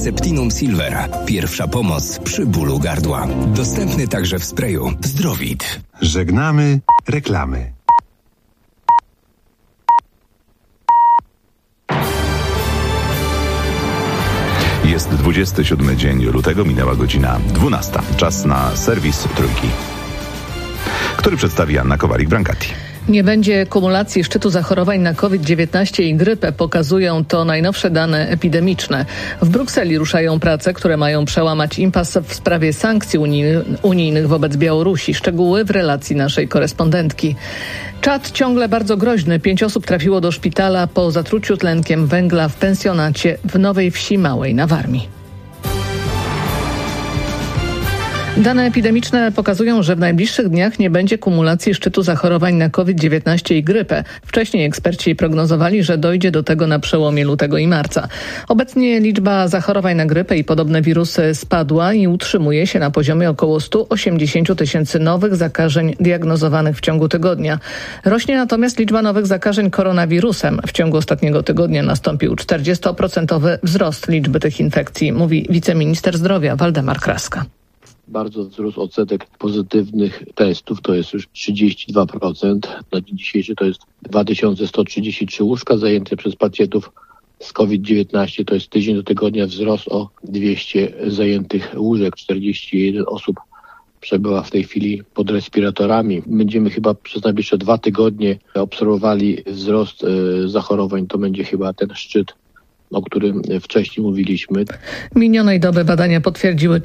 Herceptinum Silver. Pierwsza pomoc przy bólu gardła. Dostępny także w sprayu Zdrowit. Żegnamy reklamy. Jest 27 dzień lutego, minęła godzina 12. Czas na serwis Trójki, który przedstawi Anna Kowalik-Brancati. Nie będzie kumulacji szczytu zachorowań na COVID-19 i grypę, pokazują to najnowsze dane epidemiczne. W Brukseli ruszają prace, które mają przełamać impas w sprawie sankcji unijnych wobec Białorusi. Szczegóły w relacji naszej korespondentki. Czad ciągle bardzo groźny. 5 osób trafiło do szpitala po zatruciu tlenkiem węgla w pensjonacie w Nowej Wsi Małej na Warmii. Dane epidemiczne pokazują, że w najbliższych dniach nie będzie kumulacji szczytu zachorowań na COVID-19 i grypę. Wcześniej eksperci prognozowali, że dojdzie do tego na przełomie lutego i marca. Obecnie liczba zachorowań na grypę i podobne wirusy spadła i utrzymuje się na poziomie około 180 tysięcy nowych zakażeń diagnozowanych w ciągu tygodnia. Rośnie natomiast liczba nowych zakażeń koronawirusem. W ciągu ostatniego tygodnia nastąpił 40% wzrost liczby tych infekcji, mówi wiceminister zdrowia Waldemar Kraska. Bardzo wzrósł odsetek pozytywnych testów, to jest już 32%. Na dzień dzisiejszy to jest 2133 łóżka zajęte przez pacjentów z COVID-19. To jest tydzień do tygodnia wzrost o 200 zajętych łóżek. 41 osób przebywa w tej chwili pod respiratorami. Będziemy chyba przez najbliższe 2 tygodnie obserwowali wzrost zachorowań. To będzie chyba ten szczyt, o którym wcześniej mówiliśmy. Minionej doby badania potwierdziły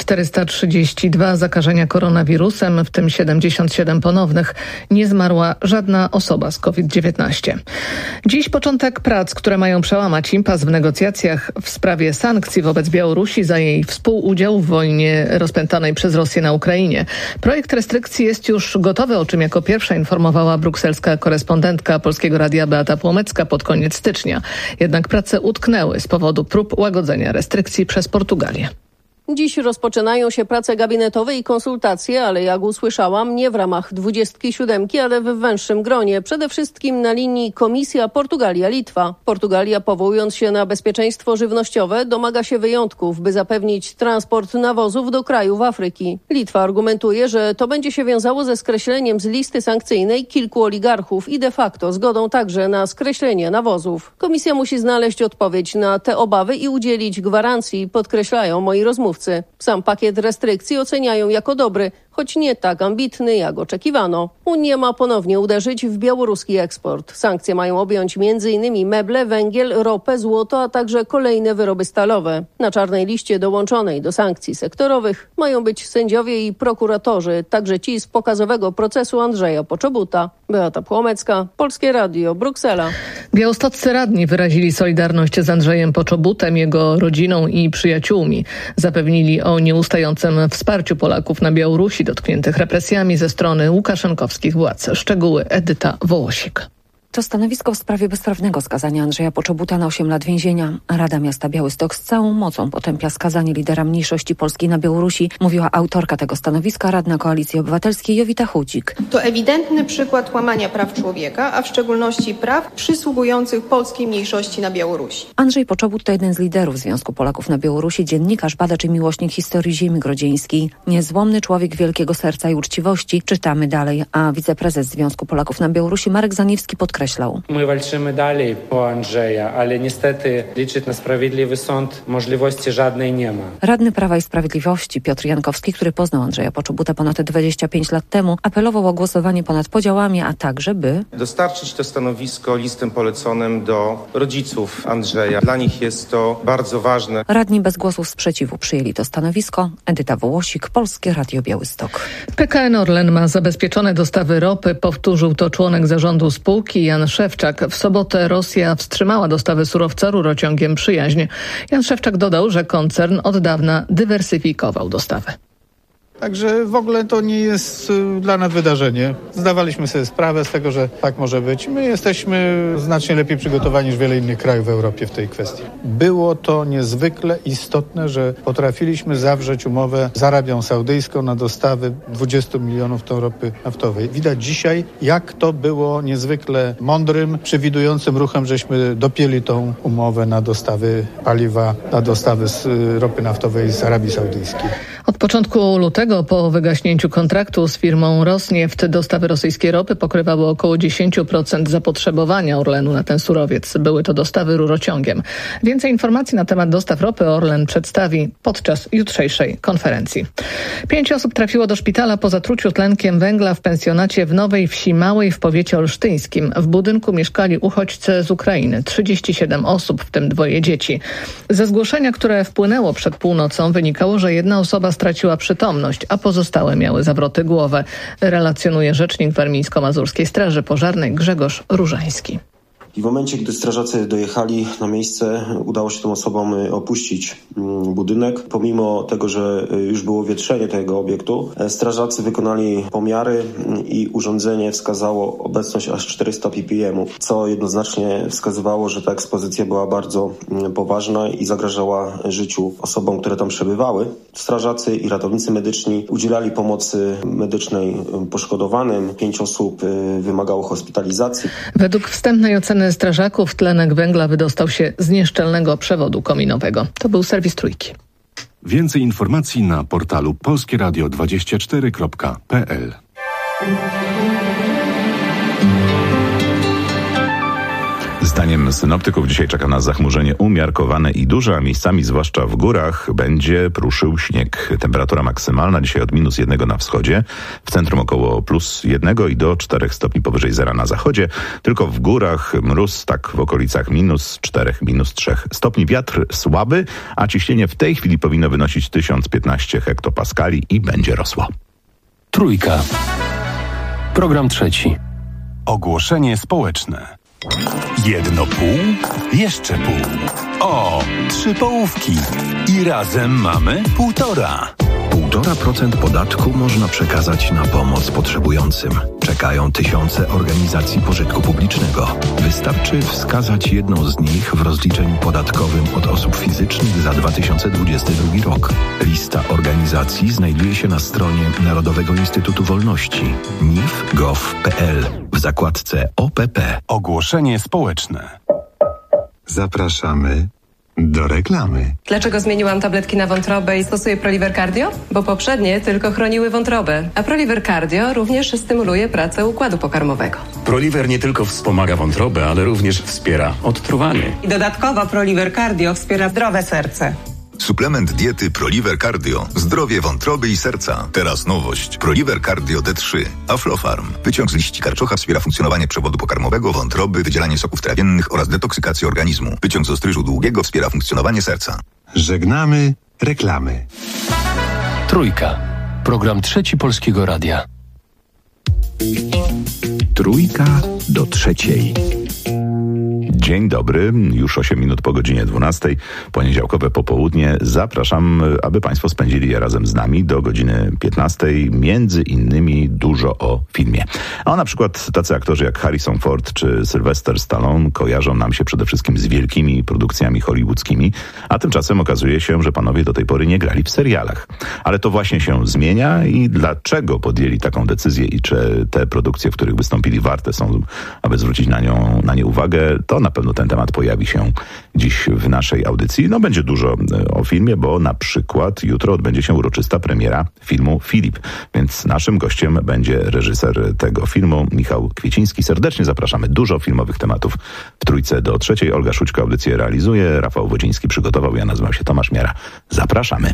432 zakażenia koronawirusem, w tym 77 ponownych. Nie zmarła żadna osoba z COVID-19. Dziś początek prac, które mają przełamać impas w negocjacjach w sprawie sankcji wobec Białorusi za jej współudział w wojnie rozpętanej przez Rosję na Ukrainie. Projekt restrykcji jest już gotowy, o czym jako pierwsza informowała brukselska korespondentka Polskiego Radia Beata Płomecka pod koniec stycznia. Jednak prace utknęły z powodu prób łagodzenia restrykcji przez Portugalię. Dziś rozpoczynają się prace gabinetowe i konsultacje, ale jak usłyszałam, nie w ramach 27, ale w węższym gronie. Przede wszystkim na linii Komisja Portugalia-Litwa. Portugalia, powołując się na bezpieczeństwo żywnościowe, domaga się wyjątków, by zapewnić transport nawozów do krajów Afryki. Litwa argumentuje, że to będzie się wiązało ze skreśleniem z listy sankcyjnej kilku oligarchów i de facto zgodą także na skreślenie nawozów. Komisja musi znaleźć odpowiedź na te obawy i udzielić gwarancji, podkreślają moi rozmówcy. Sam pakiet restrykcji oceniają jako dobry, choć nie tak ambitny, jak oczekiwano. Unia ma ponownie uderzyć w białoruski eksport. Sankcje mają objąć m.in. meble, węgiel, ropę, złoto, a także kolejne wyroby stalowe. Na czarnej liście dołączonej do sankcji sektorowych mają być sędziowie i prokuratorzy, także ci z pokazowego procesu Andrzeja Poczobuta. Beata Płomecka, Polskie Radio, Bruksela. Białostoccy radni wyrazili solidarność z Andrzejem Poczobutem, jego rodziną i przyjaciółmi. Zapewnili o nieustającym wsparciu Polaków na Białorusi dotkniętych represjami ze strony łukaszenkowskich władz. Szczegóły Edyta Wołosik. To stanowisko w sprawie bezprawnego skazania Andrzeja Poczobuta na 8 lat więzienia. Rada Miasta Białystok z całą mocą potępia skazanie lidera mniejszości polskiej na Białorusi, mówiła autorka tego stanowiska, radna Koalicji Obywatelskiej Jowita Chudzik. To ewidentny przykład łamania praw człowieka, a w szczególności praw przysługujących polskiej mniejszości na Białorusi. Andrzej Poczobut to jeden z liderów Związku Polaków na Białorusi, dziennikarz, badacz i miłośnik historii ziemi grodzieńskiej. Niezłomny człowiek wielkiego serca i uczciwości. Czytamy dalej, a wiceprezes Związku Polaków na Białorusi Marek Zaniewski podkreślał. My walczymy dalej po Andrzeja, ale niestety liczyć na sprawiedliwy sąd możliwości żadnej nie ma. Radny Prawa i Sprawiedliwości Piotr Jankowski, który poznał Andrzeja Poczobuta ponad 25 lat temu, apelował o głosowanie ponad podziałami, a także by dostarczyć to stanowisko listem poleconym do rodziców Andrzeja. Dla nich jest to bardzo ważne. Radni bez głosów sprzeciwu przyjęli to stanowisko. Edyta Wołosik, Polskie Radio Białystok. PKN Orlen ma zabezpieczone dostawy ropy, powtórzył to członek zarządu spółki Jan Szewczak. W sobotę Rosja wstrzymała dostawy surowca rurociągiem Przyjaźń. Jan Szewczak dodał, że koncern od dawna dywersyfikował dostawy. Także w ogóle to nie jest dla nas wydarzenie. Zdawaliśmy sobie sprawę z tego, że tak może być. My jesteśmy znacznie lepiej przygotowani niż wiele innych krajów w Europie w tej kwestii. Było to niezwykle istotne, że potrafiliśmy zawrzeć umowę z Arabią Saudyjską na dostawy 20 milionów ton ropy naftowej. Widać dzisiaj, jak to było niezwykle mądrym, przewidującym ruchem, żeśmy dopięli tą umowę na dostawy paliwa, na dostawy ropy naftowej z Arabii Saudyjskiej. Od początku lutego po wygaśnięciu kontraktu z firmą Rosneft dostawy rosyjskiej ropy pokrywały około 10% zapotrzebowania Orlenu na ten surowiec. Były to dostawy rurociągiem. Więcej informacji na temat dostaw ropy Orlen przedstawi podczas jutrzejszej konferencji. 5 osób trafiło do szpitala po zatruciu tlenkiem węgla w pensjonacie w Nowej Wsi Małej w powiecie olsztyńskim. W budynku mieszkali uchodźcy z Ukrainy. 37 osób, w tym 2 dzieci. Ze zgłoszenia, które wpłynęło przed północą, wynikało, że jedna osoba straciła przytomność, a pozostałe miały zawroty głowy, relacjonuje rzecznik Warmińsko-Mazurskiej Straży Pożarnej Grzegorz Różański. I w momencie, gdy strażacy dojechali na miejsce, udało się tym osobom opuścić budynek. Pomimo tego, że już było wietrzenie tego obiektu, strażacy wykonali pomiary i urządzenie wskazało obecność aż 400 ppm, co jednoznacznie wskazywało, że ta ekspozycja była bardzo poważna i zagrażała życiu osobom, które tam przebywały. Strażacy i ratownicy medyczni udzielali pomocy medycznej poszkodowanym. 5 osób wymagało hospitalizacji. Według wstępnej oceny strażaków tlenek węgla wydostał się z nieszczelnego przewodu kominowego. To był serwis Trójki. Więcej informacji na portalu polskieradio24.pl. Zdaniem synoptyków dzisiaj czeka nas zachmurzenie umiarkowane i duże, a miejscami, zwłaszcza w górach, będzie pruszył śnieg. Temperatura maksymalna dzisiaj od -1 na wschodzie, w centrum około +1 i do 4 stopni powyżej zera na zachodzie. Tylko w górach mróz, tak w okolicach -4, -3 stopni. Wiatr słaby, a ciśnienie w tej chwili powinno wynosić 1015 hektopaskali i będzie rosło. Trójka. Program trzeci. Ogłoszenie społeczne. 1 pół, jeszcze pół. O, 3 połówki. I razem mamy 1,5. 1,5% podatku można przekazać na pomoc potrzebującym. Czekają tysiące organizacji pożytku publicznego. Wystarczy wskazać jedną z nich w rozliczeniu podatkowym od osób fizycznych za 2022 rok. Lista organizacji znajduje się na stronie Narodowego Instytutu Wolności nif.gov.pl w zakładce OPP. Ogłoszenie społeczne. Zapraszamy do reklamy. Dlaczego zmieniłam tabletki na wątrobę i stosuję Proliver Cardio? Bo poprzednie tylko chroniły wątrobę, a Proliver Cardio również stymuluje pracę układu pokarmowego. Proliver nie tylko wspomaga wątrobę, ale również wspiera odtruwanie. I dodatkowo Proliver Cardio wspiera zdrowe serce. Suplement diety Proliver Cardio. Zdrowie wątroby i serca. Teraz nowość. Proliver Cardio D3. Aflofarm. Wyciąg z liści karczocha wspiera funkcjonowanie przewodu pokarmowego, wątroby, wydzielanie soków trawiennych oraz detoksykację organizmu. Wyciąg z ostryżu długiego wspiera funkcjonowanie serca. Żegnamy reklamy. Trójka. Program trzeci Polskiego Radia. 2:03. Dzień dobry, już 8 minut po godzinie 12, poniedziałkowe popołudnie. Zapraszam, aby Państwo spędzili je razem z nami do godziny 15, między innymi dużo o filmie. A na przykład tacy aktorzy jak Harrison Ford czy Sylvester Stallone kojarzą nam się przede wszystkim z wielkimi produkcjami hollywoodzkimi, a tymczasem okazuje się, że panowie do tej pory nie grali w serialach. Ale to właśnie się zmienia i dlaczego podjęli taką decyzję i czy te produkcje, w których wystąpili, warte są, aby zwrócić na nie uwagę, to na pewno ten temat pojawi się dziś w naszej audycji. No będzie dużo o filmie, bo na przykład jutro odbędzie się uroczysta premiera filmu Filip, więc naszym gościem będzie reżyser tego filmu, Michał Kwieciński. Serdecznie zapraszamy. Dużo filmowych tematów w Trójce do trzeciej. Olga Szućko audycję realizuje, Rafał Wodziński przygotował, ja nazywam się Tomasz Miara. Zapraszamy.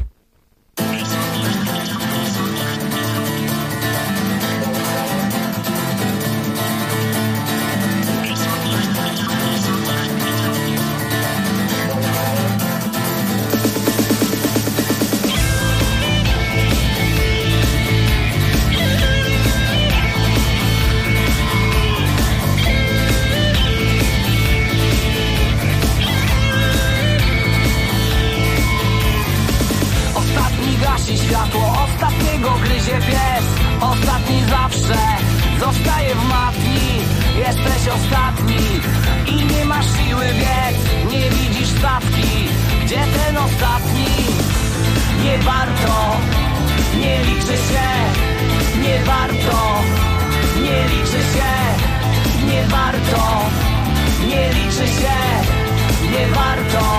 gasi światło, ostatniego gryzie pies. Ostatni zawsze zostaje w matni. Jesteś ostatni i nie masz siły biec. Nie widzisz stawki, gdzie ten ostatni? Nie warto, nie liczy się. Nie warto, nie liczy się. Nie warto, nie liczy się. Nie warto.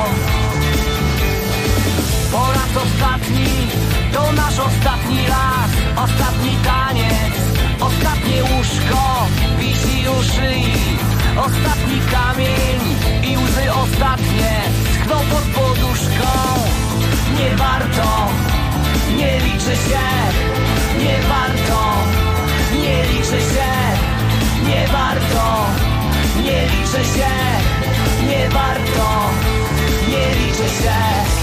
Po raz ostatni, to nasz ostatni raz. Ostatni taniec, ostatnie łóżko wisi u szyi. Ostatni kamień i łzy ostatnie schną pod poduszką. Nie warto, nie liczy się. Nie warto, nie liczy się. Nie warto, nie liczy się. Nie warto, nie liczy się.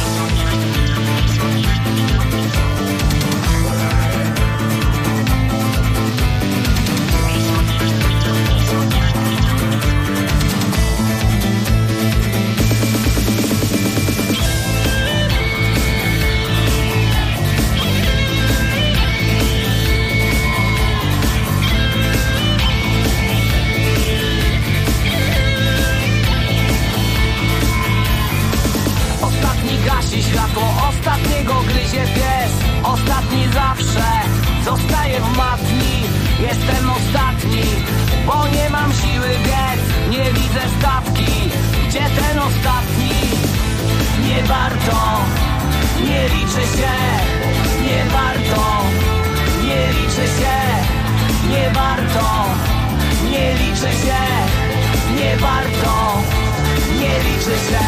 Gasi światło, ostatniego gryzie pies. Ostatni zawsze zostaje w matni. Jestem ostatni, bo nie mam siły biec. Nie widzę stawki, gdzie ten ostatni? Nie warto, nie liczy się. Nie warto, nie liczy się. Nie warto, nie liczy się. Nie warto, nie liczy się.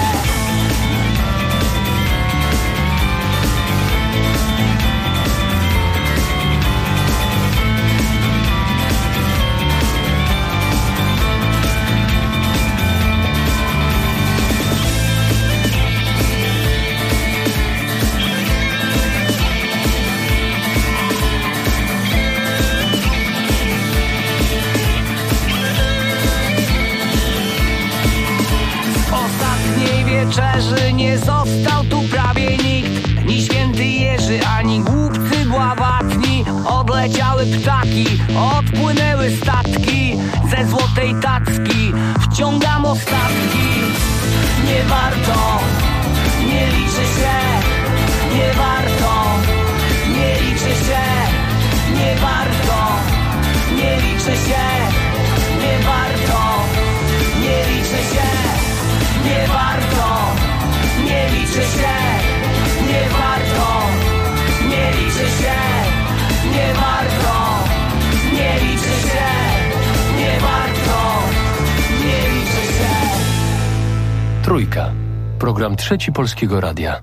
Wieczerzy nie został tu prawie nikt. Ni święty Jerzy, ani głupcy bławatni. Odleciały ptaki, odpłynęły statki. Ze złotej tacki wciągam ostatki. Nie warto, nie liczy się. Nie warto, nie liczy się. Nie warto, nie liczy się. Nie warto, nie liczy się. Nie warto, nie liczy się. Nie warto, nie liczy się. Nie warto, nie liczy się. Nie warto, nie liczy się. Trójka. Program Trzeci Polskiego Radia.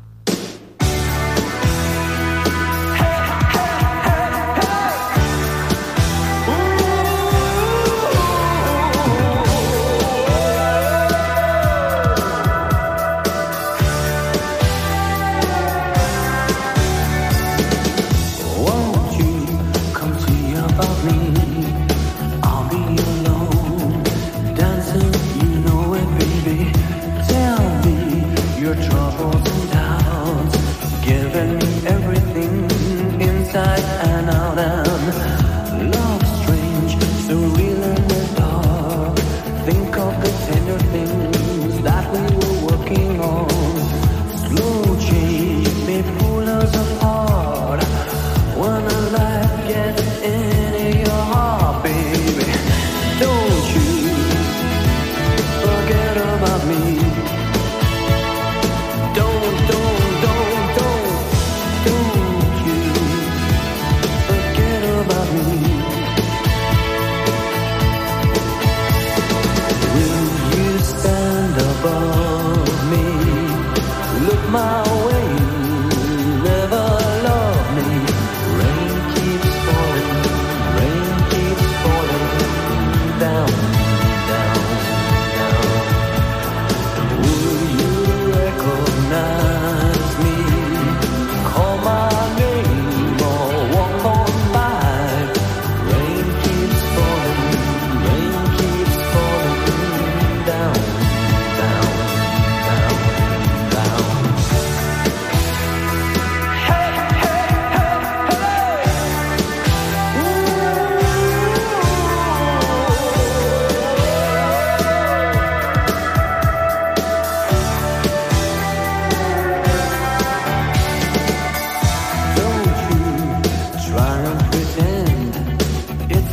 My way, never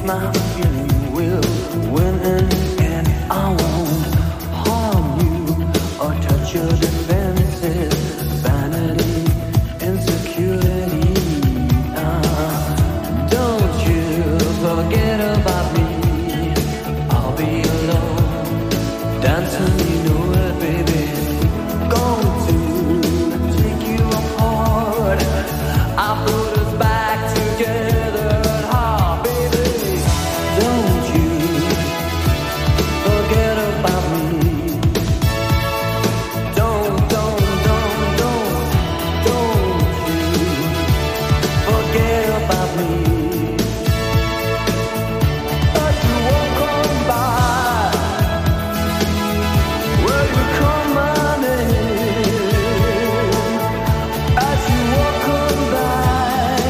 my feeling will win in the end. I won't harm you or touch your defenses. Vanity, insecurity. Don't you forget about me. I'll be alone, dancing, you know it, baby. Going to take you apart. I put us back together at heart, baby. Don't you forget about me. Don't you forget about me. As you walk on by, will you come my name? As you walk on by,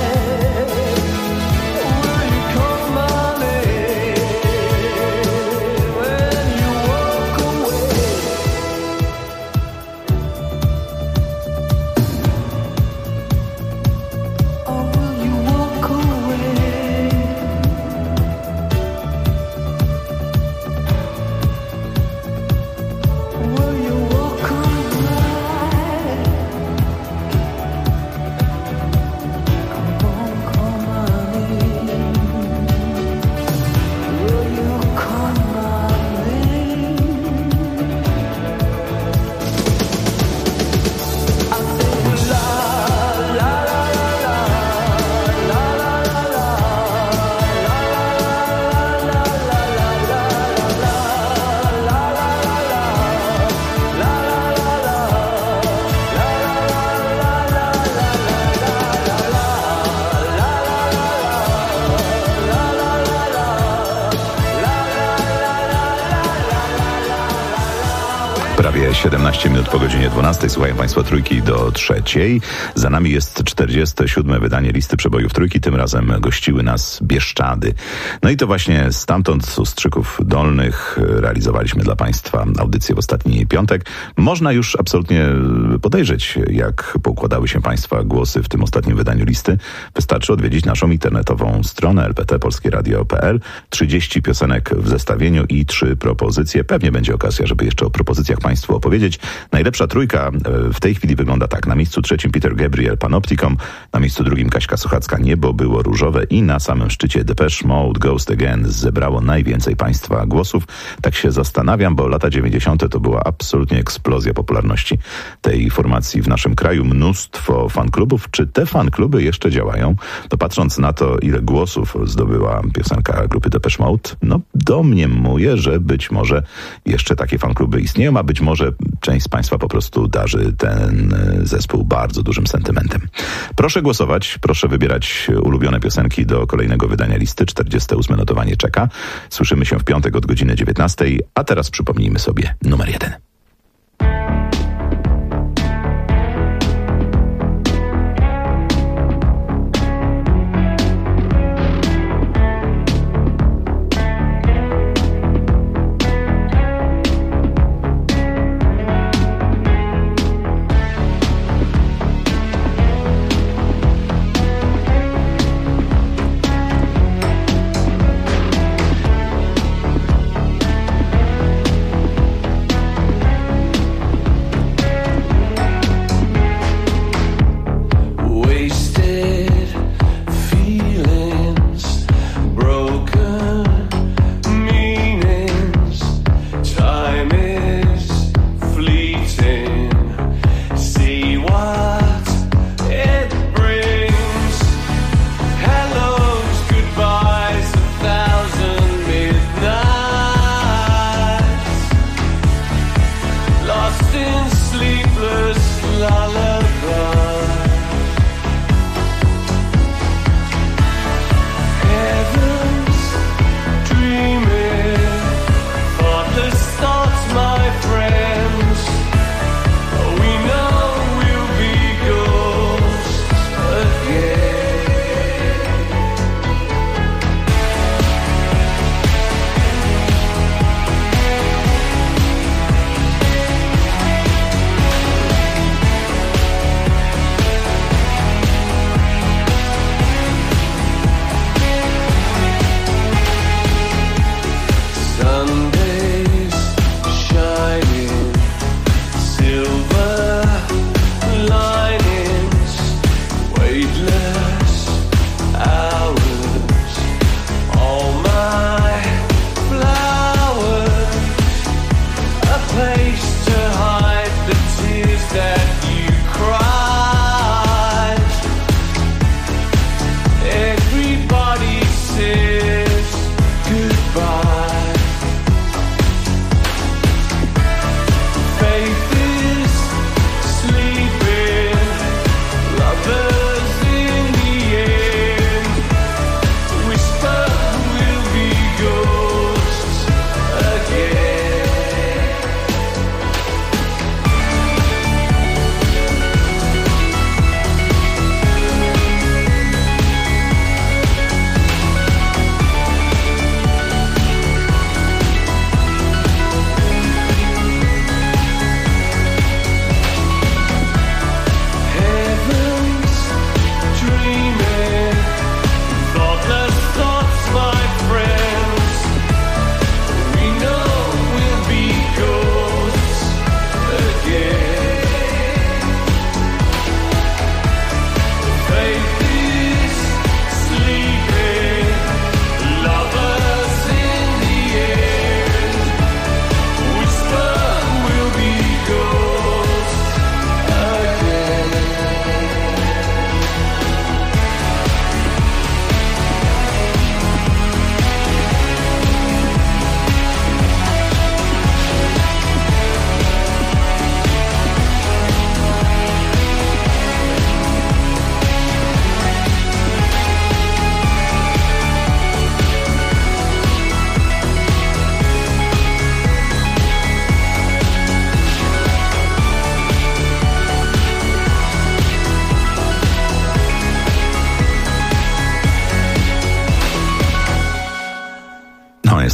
will you come my name? When you walk away, or will you walk away? Will you walk away? Come on, come on in. Will you come on in? I say la la la la la la la la Prawie 17 minut po godzinie 12. Słuchają Państwo Trójki do 3. Za nami jest 47. wydanie listy przebojów Trójki. Tym razem gościły nas Bieszczady. No i to właśnie stamtąd, z Ustrzyków Dolnych, realizowaliśmy dla Państwa audycję w ostatni piątek. Można już absolutnie podejrzeć, jak poukładały się Państwa głosy w tym ostatnim wydaniu listy. Wystarczy odwiedzić naszą internetową stronę lptpolskieradio.pl. 30 piosenek w zestawieniu i 3 propozycje. Pewnie będzie okazja, żeby jeszcze o propozycjach Państwu opowiedzieć. Najlepsza trójka w tej chwili wygląda tak. Na miejscu 3 Peter Gabriel, Panopticon. Na miejscu 2 Kaśka Sochacka, Niebo było różowe. I na samym szczycie Depeche Mode, Ghost Again zebrało najwięcej Państwa głosów. Tak się zastanawiam, bo lata 90. to była absolutnie eksplozja popularności tej formacji w naszym kraju. Mnóstwo fanklubów. Czy te fankluby jeszcze działają? To patrząc na to, ile głosów zdobyła piosenka grupy Depeche Mode, no domniemuję, że być może jeszcze takie fankluby istnieją, a być może część z Państwa po prostu darzy ten zespół bardzo dużym sentymentem. Proszę głosować, proszę wybierać ulubione piosenki do kolejnego wydania listy. 48 notowanie czeka. Słyszymy się w piątek od godziny 19, a teraz przypomnijmy sobie numer 1.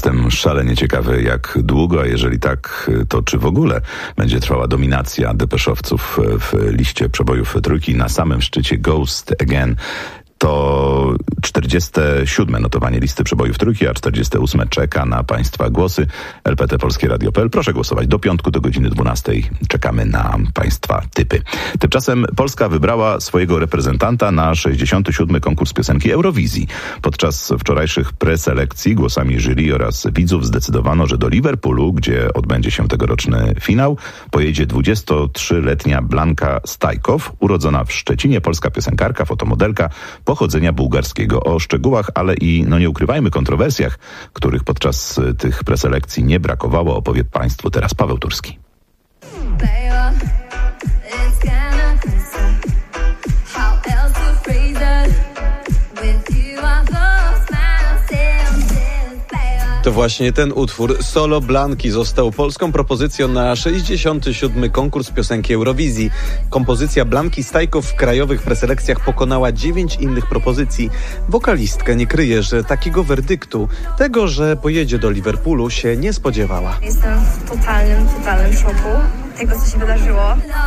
Jestem szalenie ciekawy, jak długo, a jeżeli tak, to czy w ogóle będzie trwała dominacja depeszowców w liście przebojów trójki. Na samym szczycie Ghost Again to 47. notowanie listy przebojów trójki, a 48. czeka na Państwa głosy. LPT Polskie Radio.pl. Proszę głosować do piątku, do godziny 12. Czekamy na Państwa typy. Tymczasem Polska wybrała swojego reprezentanta na 67. konkurs piosenki Eurowizji. Podczas wczorajszych preselekcji głosami jury oraz widzów zdecydowano, że do Liverpoolu, gdzie odbędzie się tegoroczny finał, pojedzie 23-letnia Blanka Stajkow, urodzona w Szczecinie, polska piosenkarka, fotomodelka, pochodzenia bułgarskiego. O szczegółach, ale i, nie ukrywajmy, kontrowersjach, których podczas tych preselekcji nie brakowało, opowie Państwu teraz Paweł Turski. To właśnie ten utwór Solo Blanki został polską propozycją na 67. konkurs piosenki Eurowizji. Kompozycja Blanki Stajkow w krajowych preselekcjach pokonała 9 innych propozycji. Wokalistka nie kryje, że takiego werdyktu, tego, że pojedzie do Liverpoolu, się nie spodziewała. Jestem w totalnym szoku tego, co się wydarzyło.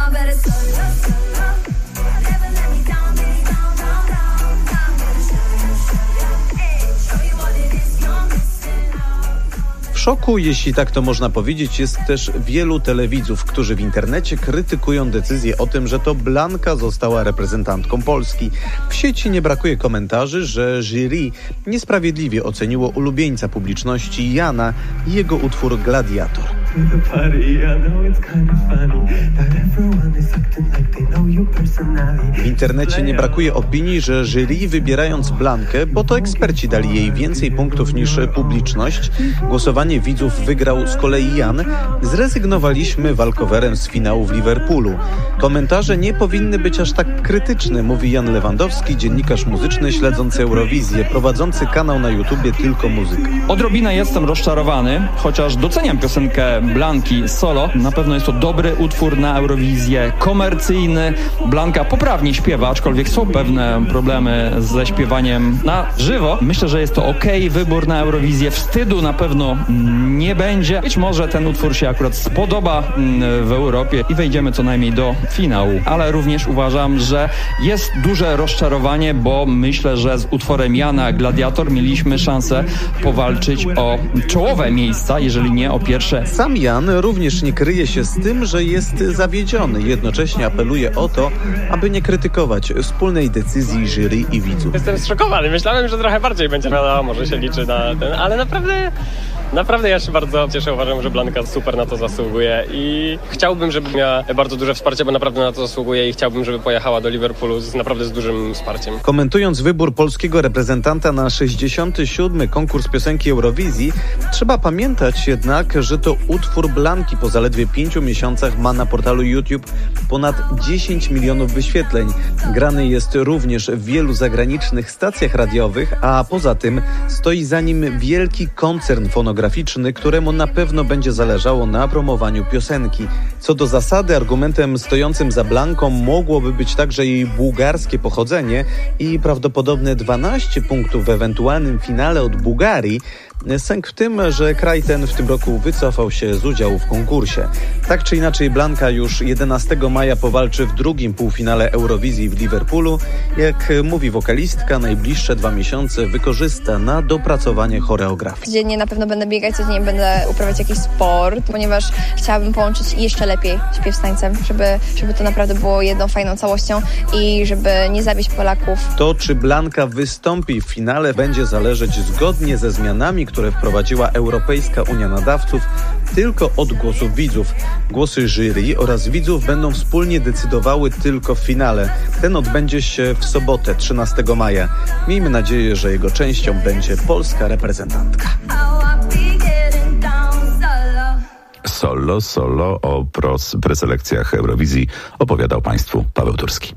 W szoku, jeśli tak to można powiedzieć, jest też wielu telewidzów, którzy w internecie krytykują decyzję o tym, że to Blanka została reprezentantką Polski. W sieci nie brakuje komentarzy, że jury niesprawiedliwie oceniło ulubieńca publiczności Jana i jego utwór Gladiator. W internecie nie brakuje opinii, że jury, wybierając Blankę, bo to eksperci dali jej więcej punktów niż publiczność, głosowanie widzów wygrał z kolei Jan, zrezygnowaliśmy walkowerem z finału w Liverpoolu. Komentarze nie powinny być aż tak krytyczne, mówi Jan Lewandowski, dziennikarz muzyczny śledzący Eurowizję, prowadzący kanał na YouTubie Tylko Muzyka. Odrobinę jestem rozczarowany, chociaż doceniam piosenkę Blanki Solo. Na pewno jest to dobry utwór na Eurowizję, komercyjny. Blanka poprawnie śpiewa, aczkolwiek są pewne problemy ze śpiewaniem na żywo. Myślę, że jest to okej wybór na Eurowizję. Wstydu na pewno nie będzie. Być może ten utwór się akurat spodoba w Europie i wejdziemy co najmniej do finału. Ale również uważam, że jest duże rozczarowanie, bo myślę, że z utworem Jana Gladiator mieliśmy szansę powalczyć o czołowe miejsca, jeżeli nie o pierwsze. Sam Jan również nie kryje się z tym, że jest zawiedziony. Jednocześnie apeluje o to, aby nie krytykować wspólnej decyzji jury i widzów. Jestem zszokowany. Myślałem, że trochę bardziej będzie wiadomo, może się liczy na ten, ale naprawdę ja się bardzo cieszę. Uważam, że Blanka super na to zasługuje i chciałbym, żeby miała bardzo duże wsparcie, bo naprawdę na to zasługuje i chciałbym, żeby pojechała do Liverpoolu z dużym wsparciem. Komentując wybór polskiego reprezentanta na 67. konkurs piosenki Eurowizji, trzeba pamiętać jednak, że to utwór Blanki po zaledwie 5 miesiącach ma na portalu YouTube ponad 10 milionów wyświetleń. Grany jest również w wielu zagranicznych stacjach radiowych, a poza tym stoi za nim wielki koncern fonograficzny, któremu na pewno będzie zależało na promowaniu piosenki. Co do zasady, argumentem stojącym za Blanką mogłoby być także jej bułgarskie pochodzenie i prawdopodobne 12 punktów w ewentualnym finale od Bułgarii. Sęk w tym, że kraj ten w tym roku wycofał się z udziału w konkursie. Tak czy inaczej Blanka już 11 maja powalczy w drugim półfinale Eurowizji w Liverpoolu. Jak mówi wokalistka, najbliższe 2 miesiące wykorzysta na dopracowanie choreografii. Codziennie na pewno będę biegać, codziennie będę uprawiać jakiś sport, ponieważ chciałabym połączyć jeszcze lepiej śpiew z tańcem, żeby to naprawdę było jedną fajną całością i żeby nie zawieść Polaków. To, czy Blanka wystąpi w finale, będzie zależeć zgodnie ze zmianami, które wprowadziła Europejska Unia Nadawców, tylko od głosów widzów. Głosy jury oraz widzów będą wspólnie decydowały tylko w finale. Ten odbędzie się w sobotę, 13 maja. Miejmy nadzieję, że jego częścią będzie polska reprezentantka. Solo o preselekcjach Eurowizji opowiadał Państwu Paweł Turski.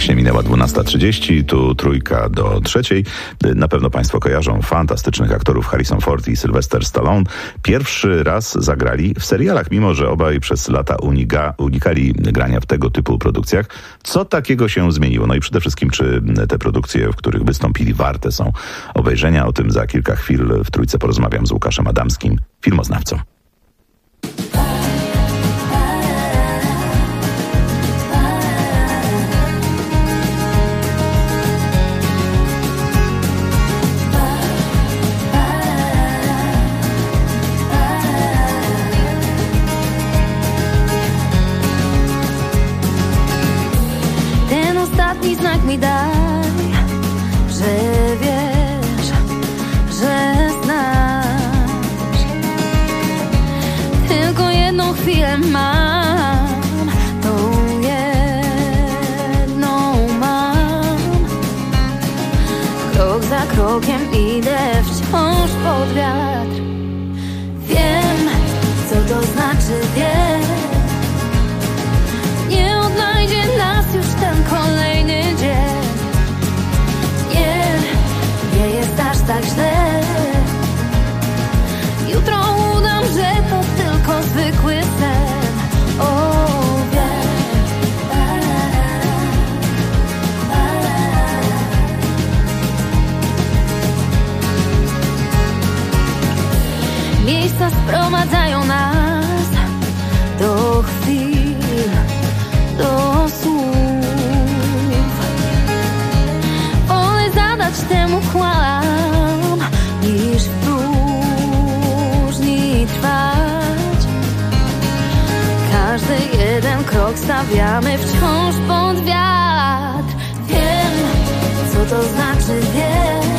Właśnie minęła 12:30, tu Trójka do 3:00. Na pewno Państwo kojarzą fantastycznych aktorów Harrison Ford i Sylvester Stallone. Pierwszy raz zagrali w serialach, mimo że obaj przez lata unikali grania w tego typu produkcjach. Co takiego się zmieniło? No i przede wszystkim, czy te produkcje, w których wystąpili, warte są obejrzenia? O tym za kilka chwil w Trójce porozmawiam z Łukaszem Adamskim, filmoznawcą. Znak mi daj, że wiesz, że znasz. Tylko jedną chwilę mam, tą jedną mam. Krok za krokiem idę wciąż pod wiatr. Wiem, co to znaczy, wiem. Nie odnajdzie nas już ten kolejny dzień. Nie jest aż tak źle. Jutro udam, że to tylko zwykły sen. O, wiem. Miejsca sprowadzają nas do chwil, do słów. Wolę zadać temu kłam, niż w próżni trwać. Każdy jeden krok stawiamy wciąż pod wiatr. Wiem, co to znaczy, wiem.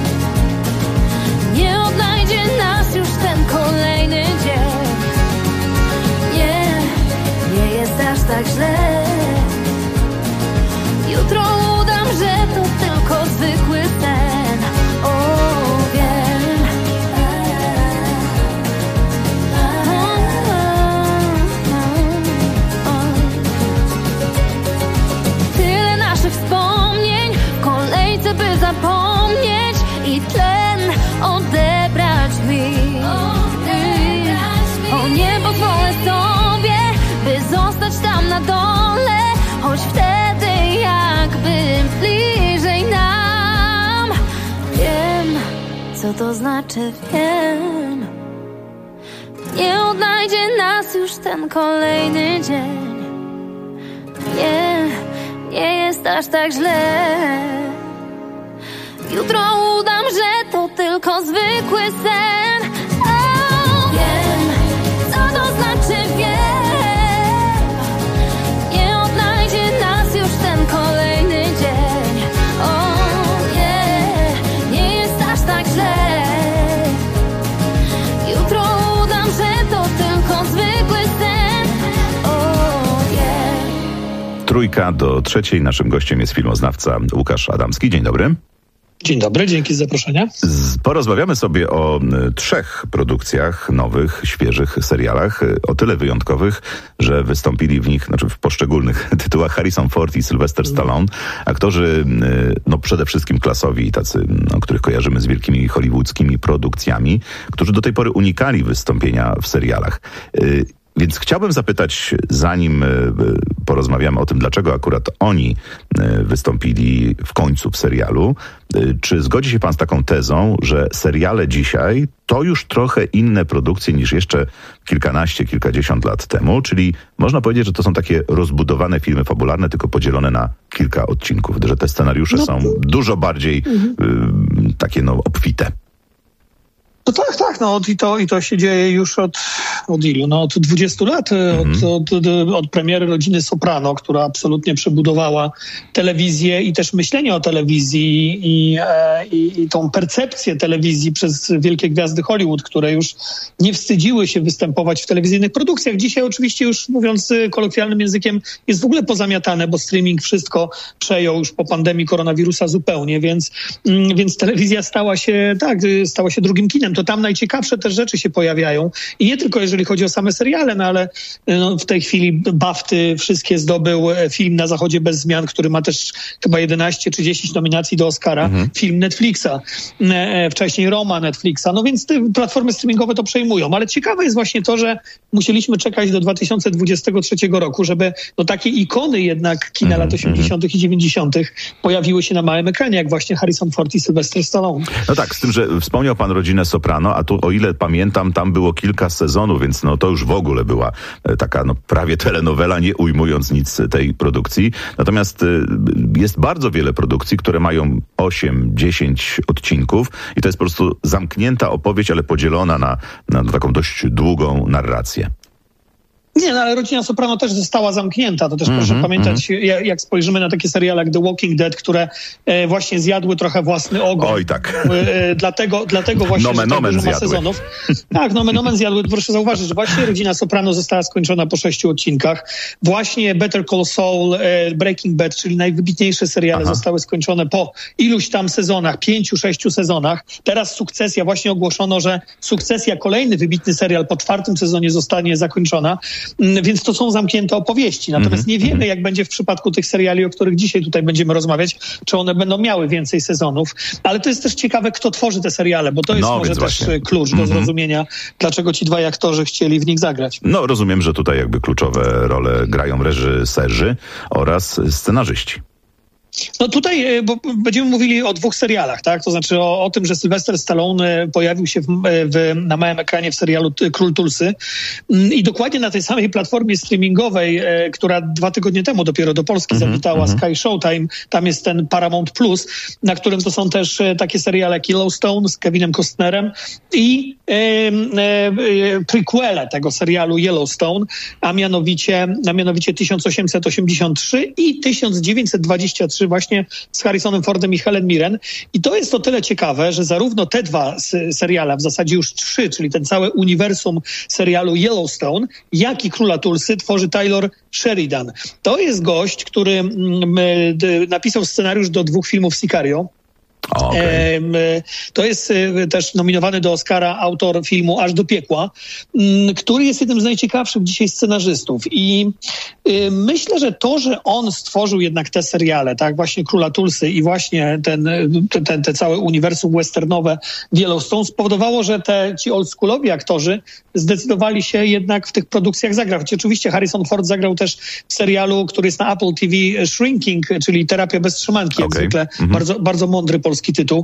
Nie odnajdzie nas już ten kolejny dzień. Nie jest aż tak źle. Jutro udam, że to tylko zwykły sen. O, wiem. Tyle naszych wspomnień w kolejce, by zapomnieć i tlen odebrać mi. O, nie pozwolę sobie, by zostać tam na dole, choć wtedy jakby bliżej nam. Wiem, co to znaczy, wiem. Nie odnajdzie nas już ten kolejny dzień. Nie jest aż tak źle. Jutro udam, że to tylko zwykły sen. O, wiem, co to znaczy, wiem. Nie odnajdzie nas już ten kolejny dzień. O, nie jest aż tak źle. Jutro udam, że to tylko zwykły sen. O, wiem. Trójka do 3:00. Naszym gościem jest filmoznawca Łukasz Adamski. Dzień dobry. Dzień dobry, dzięki za zaproszenie. Porozmawiamy sobie o 3 produkcjach, nowych, świeżych serialach, o tyle wyjątkowych, że wystąpili w nich, znaczy w poszczególnych tytułach, Harrison Ford i Sylvester Stallone, aktorzy no przede wszystkim klasowi, tacy, których kojarzymy z wielkimi hollywoodzkimi produkcjami, którzy do tej pory unikali wystąpienia w serialach. Więc chciałbym zapytać, zanim porozmawiamy o tym, dlaczego akurat oni wystąpili w końcu w serialu, czy zgodzi się pan z taką tezą, że seriale dzisiaj to już trochę inne produkcje niż jeszcze kilkanaście, kilkadziesiąt lat temu, czyli można powiedzieć, że to są takie rozbudowane filmy fabularne, tylko podzielone na kilka odcinków, że te scenariusze są dużo bardziej takie obfite. No tak, i to się dzieje już od ilu? No od 20 lat, od premiery Rodziny Soprano, która absolutnie przebudowała telewizję i też myślenie o telewizji i tą percepcję telewizji przez wielkie gwiazdy Hollywood, które już nie wstydziły się występować w telewizyjnych produkcjach. Dzisiaj oczywiście już, mówiąc kolokwialnym językiem, jest w ogóle pozamiatane, bo streaming wszystko przejął już po pandemii koronawirusa zupełnie, więc telewizja stała się drugim kinem. to tam najciekawsze też rzeczy się pojawiają. I nie tylko jeżeli chodzi o same seriale, no ale w tej chwili BAFTY wszystkie zdobył film Na zachodzie bez zmian, który ma też chyba 11 czy 10 nominacji do Oscara. Film Netflixa, wcześniej Roma Netflixa. No więc te platformy streamingowe to przejmują. Ale ciekawe jest właśnie to, że musieliśmy czekać do 2023 roku, żeby takie ikony jednak kina lat 80. i 90. pojawiły się na małym ekranie, jak właśnie Harrison Ford i Sylvester Stallone. No tak, z tym, że wspomniał pan Rodzinę Soprano, a tu, o ile pamiętam, tam było kilka sezonów, więc to już w ogóle była taka prawie telenowela, nie ujmując nic tej produkcji. Natomiast jest bardzo wiele produkcji, które mają 8-10 odcinków i to jest po prostu zamknięta opowieść, ale podzielona na taką dość długą narrację. Nie, ale Rodzina Soprano też została zamknięta. To też proszę pamiętać, jak spojrzymy na takie seriale jak The Walking Dead, które właśnie zjadły trochę własny ogon. Oj, tak. Dlatego właśnie, że tak dużo ma sezonów. Tak, nomen zjadły. Proszę zauważyć, że właśnie Rodzina Soprano została skończona po 6 odcinkach. Właśnie Better Call Saul, Breaking Bad, czyli najwybitniejsze seriale zostały skończone po iluś tam sezonach, 5-6 sezonach. Teraz Sukcesja, właśnie ogłoszono, że Sukcesja, kolejny wybitny serial po 4. sezonie zostanie zakończona. Więc to są zamknięte opowieści. Natomiast nie wiemy, jak będzie w przypadku tych seriali, o których dzisiaj tutaj będziemy rozmawiać, czy one będą miały więcej sezonów. Ale to jest też ciekawe, kto tworzy te seriale, bo to jest może też klucz do zrozumienia, dlaczego ci dwaj aktorzy chcieli w nich zagrać. No, rozumiem, że tutaj jakby kluczowe role grają reżyserzy oraz scenarzyści. No tutaj, bo będziemy mówili o 2 serialach, tak? To znaczy o tym, że Sylvester Stallone pojawił się na małym ekranie w serialu Król Tulsy i dokładnie na tej samej platformie streamingowej, która 2 tygodnie temu dopiero do Polski zawitała, Sky Showtime, tam jest ten Paramount Plus, na którym to są też takie seriale jak Yellowstone z Kevinem Costnerem i prequele tego serialu Yellowstone, a mianowicie 1883 i 1923 właśnie z Harrisonem Fordem i Helen Mirren. I to jest o tyle ciekawe, że zarówno te 2 seriale, w zasadzie już 3, czyli ten cały uniwersum serialu Yellowstone, jak i Króla Tulsy tworzy Taylor Sheridan. To jest gość, który napisał scenariusz do 2 filmów Sicario. Okay. To jest też nominowany do Oscara autor filmu Aż do piekła, który jest jednym z najciekawszych dzisiaj scenarzystów. I myślę, że to, że on stworzył jednak te seriale, tak, właśnie Króla Tulsy i właśnie te całe uniwersum westernowe Yellowstone spowodowało, że ci oldschoolowi aktorzy zdecydowali się jednak w tych produkcjach zagrać. Oczywiście Harrison Ford zagrał też w serialu, który jest na Apple TV, Shrinking, czyli Terapia bez trzymanki, jak zwykle. Bardzo, bardzo mądry polski tytuł.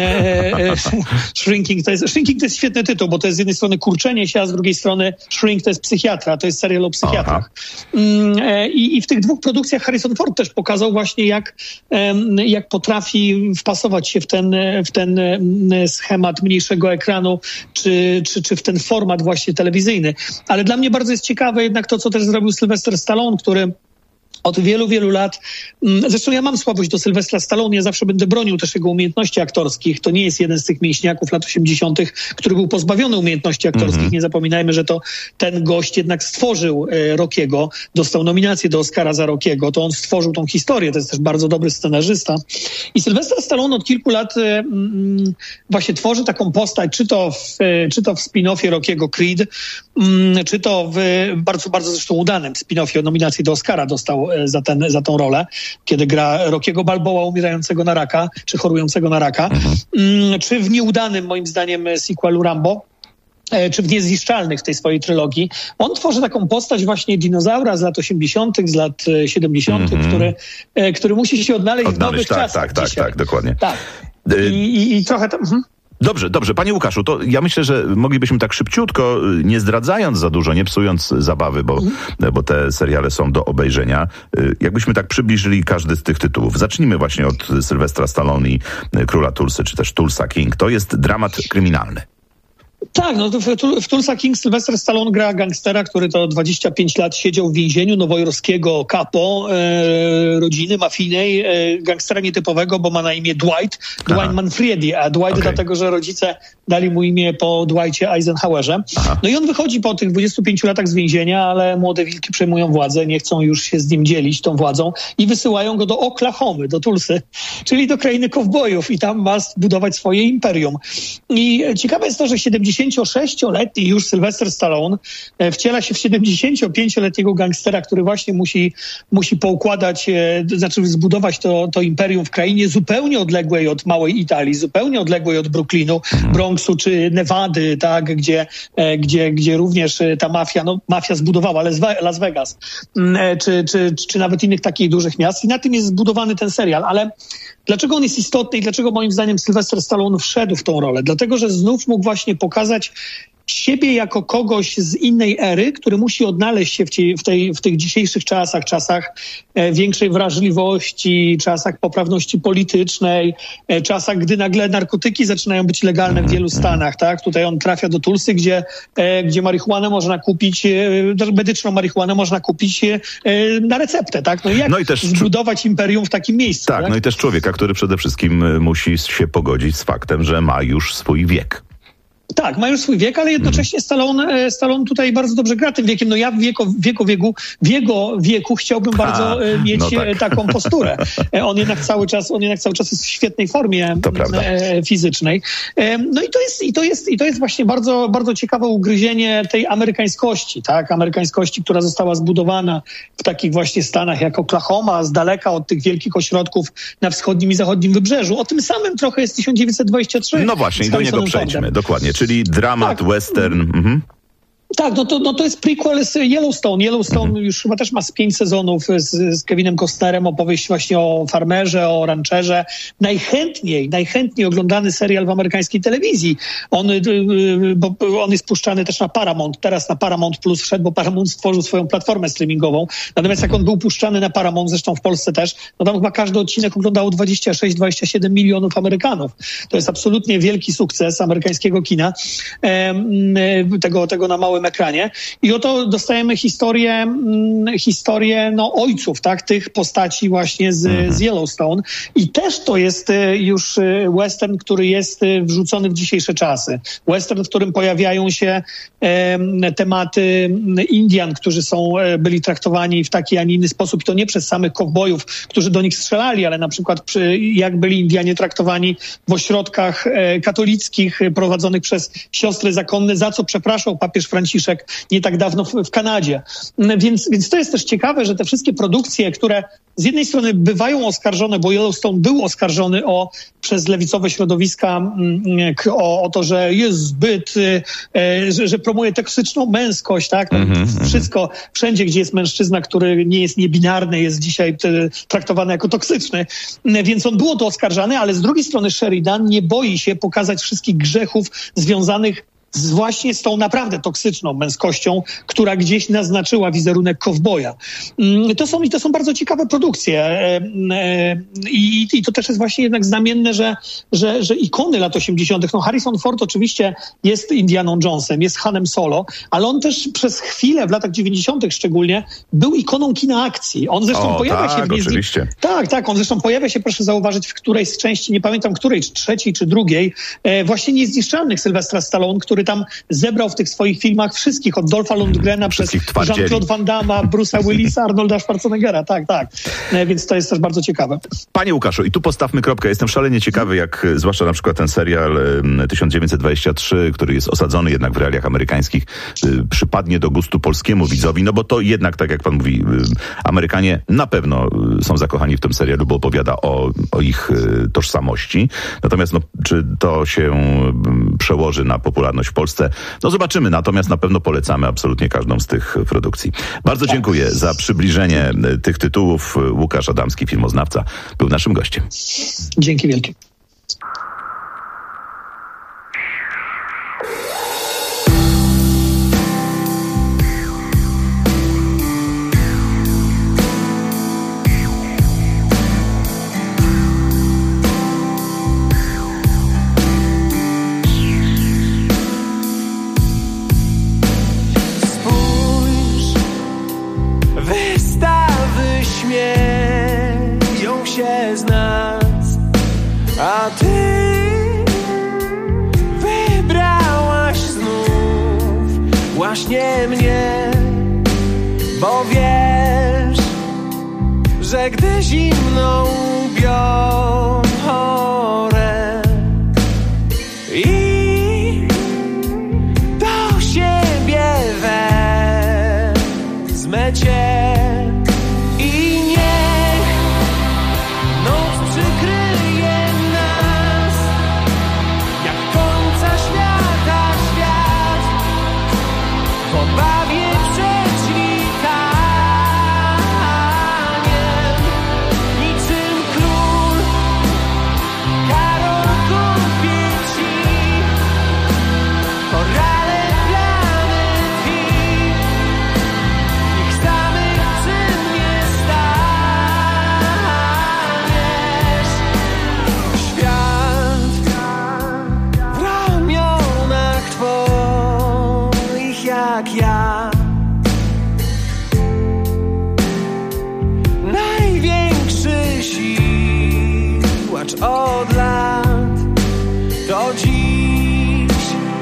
Shrinking to jest świetny tytuł, bo to jest z jednej strony kurczenie się, a z drugiej strony Shrink to jest psychiatra, to jest serial o psychiatrach. I w tych 2 produkcjach Harrison Ford też pokazał właśnie, jak potrafi wpasować się w ten schemat mniejszego ekranu, czy w ten format właśnie telewizyjny. Ale dla mnie bardzo jest ciekawe jednak to, co też zrobił Sylvester Stallone, który od wielu, wielu lat. Zresztą ja mam słabość do Sylwestra Stallone, ja zawsze będę bronił też jego umiejętności aktorskich. To nie jest jeden z tych mięśniaków lat 80., który był pozbawiony umiejętności aktorskich. Nie zapominajmy, że to ten gość jednak stworzył Rockiego, dostał nominację do Oscara za Rockiego, to on stworzył tą historię, to jest też bardzo dobry scenarzysta. I Sylwester Stallone od kilku lat właśnie tworzy taką postać, czy to w spin-offie Rockiego Creed, czy to w bardzo, bardzo zresztą udanym spin-offie, nominację do Oscara dostał za tą rolę, kiedy gra Rockiego Balboa umierającego na raka, czy chorującego na raka, czy w nieudanym moim zdaniem sequelu Rambo, czy w Niezniszczalnych w tej swojej trylogii. On tworzy taką postać właśnie dinozaura z lat 80., z lat 70., który musi się odnaleźć w nowych czasach. Tak, dokładnie. Tak. I trochę tam... Dobrze. Panie Łukaszu, to ja myślę, że moglibyśmy tak szybciutko, nie zdradzając za dużo, nie psując zabawy, bo te seriale są do obejrzenia, jakbyśmy tak przybliżyli każdy z tych tytułów. Zacznijmy właśnie od Sylwestra Stallone i Króla Tulsy, czy też Tulsa King. To jest dramat kryminalny. Tak, no to w Tulsa King Sylvester Stallone gra gangstera, który to 25 lat siedział w więzieniu nowojorskiego capo, rodziny mafijnej, gangstera nietypowego, bo ma na imię Dwight Manfredi, a Dwight dlatego, że rodzice dali mu imię po Dwightie Eisenhowerze. No i on wychodzi po tych 25 latach z więzienia, ale młode wilki przejmują władzę, nie chcą już się z nim dzielić tą władzą i wysyłają go do Oklahomy, do Tulsy, czyli do krainy kowbojów i tam ma budować swoje imperium. I ciekawe jest to, że 76-letni już Sylvester Stallone wciela się w 75-letniego gangstera, który właśnie musi poukładać, znaczy zbudować to imperium w krainie zupełnie odległej od małej Italii, zupełnie odległej od Brooklynu, Bronxu czy Nevady, tak, gdzie również ta mafia zbudowała Las Vegas, czy nawet innych takich dużych miast. I na tym jest zbudowany ten serial, ale dlaczego on jest istotny i dlaczego moim zdaniem Sylvester Stallone wszedł w tą rolę? Dlatego, że znów mógł właśnie pokazać siebie jako kogoś z innej ery, który musi odnaleźć się w tych dzisiejszych czasach większej wrażliwości, czasach poprawności politycznej, czasach, gdy nagle narkotyki zaczynają być legalne w wielu stanach, tak? Tutaj on trafia do Tulsy, gdzie marihuanę można kupić, medyczną marihuanę można kupić na receptę, tak? No i jak zbudować imperium w takim miejscu? Tak, no i też człowieka, który przede wszystkim musi się pogodzić z faktem, że ma już swój wiek. Tak, ma już swój wiek, ale jednocześnie Stallone tutaj bardzo dobrze gra tym wiekiem. No ja w jego wieku chciałbym bardzo mieć taką posturę. On jednak cały czas jest w świetnej formie fizycznej. No i to jest właśnie bardzo, bardzo ciekawe ugryzienie tej amerykańskości, tak? Amerykańskości, która została zbudowana w takich właśnie stanach jak Oklahoma, z daleka od tych wielkich ośrodków na wschodnim i zachodnim wybrzeżu. O tym samym trochę jest 1923. No właśnie, i do niego przejdźmy, dokładnie. Czyli dramat, western. Tak, no to jest prequel z Yellowstone. Yellowstone już chyba też ma 5 sezonów z Kevinem Costnerem, opowieść właśnie o farmerze, o rancherze. Najchętniej oglądany serial w amerykańskiej telewizji. Bo on jest puszczany też na Paramount. Teraz na Paramount Plus wszedł, bo Paramount stworzył swoją platformę streamingową. Natomiast jak on był puszczany na Paramount, zresztą w Polsce też, no tam chyba każdy odcinek oglądało 26-27 milionów Amerykanów. To jest absolutnie wielki sukces amerykańskiego kina. Tego na małym ekranie. I oto dostajemy historię ojców, tak, tych postaci właśnie z Yellowstone. I też to jest już western, który jest wrzucony w dzisiejsze czasy. Western, w którym pojawiają się tematy Indian, którzy byli traktowani w taki, a nie inny sposób. I to nie przez samych kowbojów, którzy do nich strzelali, ale na przykład jak byli Indianie traktowani w ośrodkach katolickich prowadzonych przez siostry zakonne, za co przepraszał papież Franciszek nie tak dawno w Kanadzie. Więc to jest też ciekawe, że te wszystkie produkcje, które z jednej strony bywają oskarżone, bo Yellowstone był oskarżony przez lewicowe środowiska o to, że jest zbyt, że promuje toksyczną męskość, tak? Wszystko, wszędzie, gdzie jest mężczyzna, który nie jest niebinarny, jest dzisiaj traktowany jako toksyczny. Więc on było to oskarżany, ale z drugiej strony Sheridan nie boi się pokazać wszystkich grzechów związanych właśnie z tą naprawdę toksyczną męskością, która gdzieś naznaczyła wizerunek kowboja. To są bardzo ciekawe produkcje i to też jest właśnie jednak znamienne, że ikony lat 80. Harrison Ford oczywiście jest Indianą Jonesem, jest Hanem Solo, ale on też przez chwilę w latach 90. szczególnie był ikoną kina akcji. On zresztą pojawia się w oczywiście. Tak, on zresztą pojawia się, proszę zauważyć, w którejś z części, nie pamiętam której, czy trzeciej, czy drugiej, właśnie Niezniszczalnych Sylwestra Stallone, który tam zebrał w tych swoich filmach wszystkich, od Dolpha Lundgrena przez Jean-Claude Van Damme, Bruce'a Willisa, Arnolda Schwarzeneggera. Tak. Więc to jest też bardzo ciekawe. Panie Łukaszu, i tu postawmy kropkę. Jestem szalenie ciekawy, jak zwłaszcza na przykład ten serial 1923, który jest osadzony jednak w realiach amerykańskich, przypadnie do gustu polskiemu widzowi, no bo to jednak, tak jak pan mówi, Amerykanie na pewno są zakochani w tym serialu, bo opowiada o ich tożsamości. Natomiast czy to się przełoży na popularność w Polsce? No zobaczymy, natomiast na pewno polecamy absolutnie każdą z tych produkcji. Bardzo dziękuję za przybliżenie tych tytułów. Łukasz Adamski, filmoznawca, był naszym gościem. Dzięki wielkie. właśnie mnie, bo wiesz, że gdy zimno ubiorę i do siebie wezmę cię i niech noc przykryje nas jak końca świata świat, pobawię przed świtaniem niczym król. Karol kupię ci korale planety, niech samych przy mnie staniesz. Świat w ramionach twoich jak ja, największy siłacz od lat, to dziś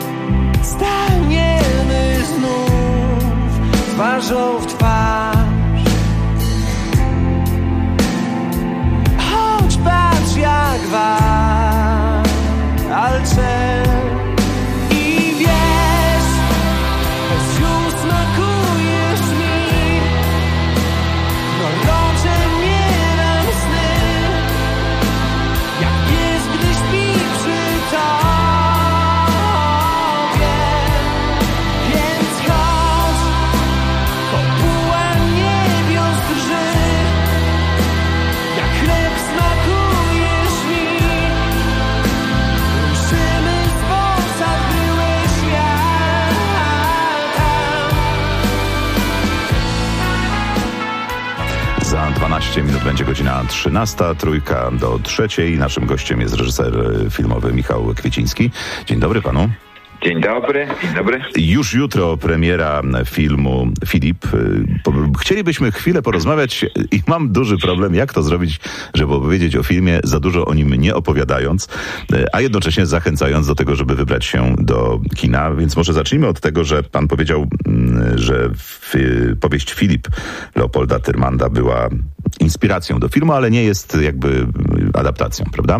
staniemy znów twarzą w twarz. Choć patrz jak walczę i wiesz, bez sił smakujesz mi, no roczę nie dam sny, jak pies, gdy śpi przy tobie. Więc chodź, kopuła niebios drży, jak chleb smakujesz mi, ruszymy z posad, byłeś ja tam. Za 12 minut będzie godzina 13, trójka do 3. Naszym gościem jest reżyser filmowy Michał Kwieciński. Dzień dobry panu. Dzień dobry, dzień dobry. Już jutro premiera filmu Filip. Chcielibyśmy chwilę porozmawiać i mam duży problem, jak to zrobić, żeby opowiedzieć o filmie, za dużo o nim nie opowiadając, a jednocześnie zachęcając do tego, żeby wybrać się do kina. Więc może zacznijmy od tego, że pan powiedział, że powieść Filip Leopolda Tyrmanda była inspiracją do filmu, ale nie jest jakby adaptacją, prawda?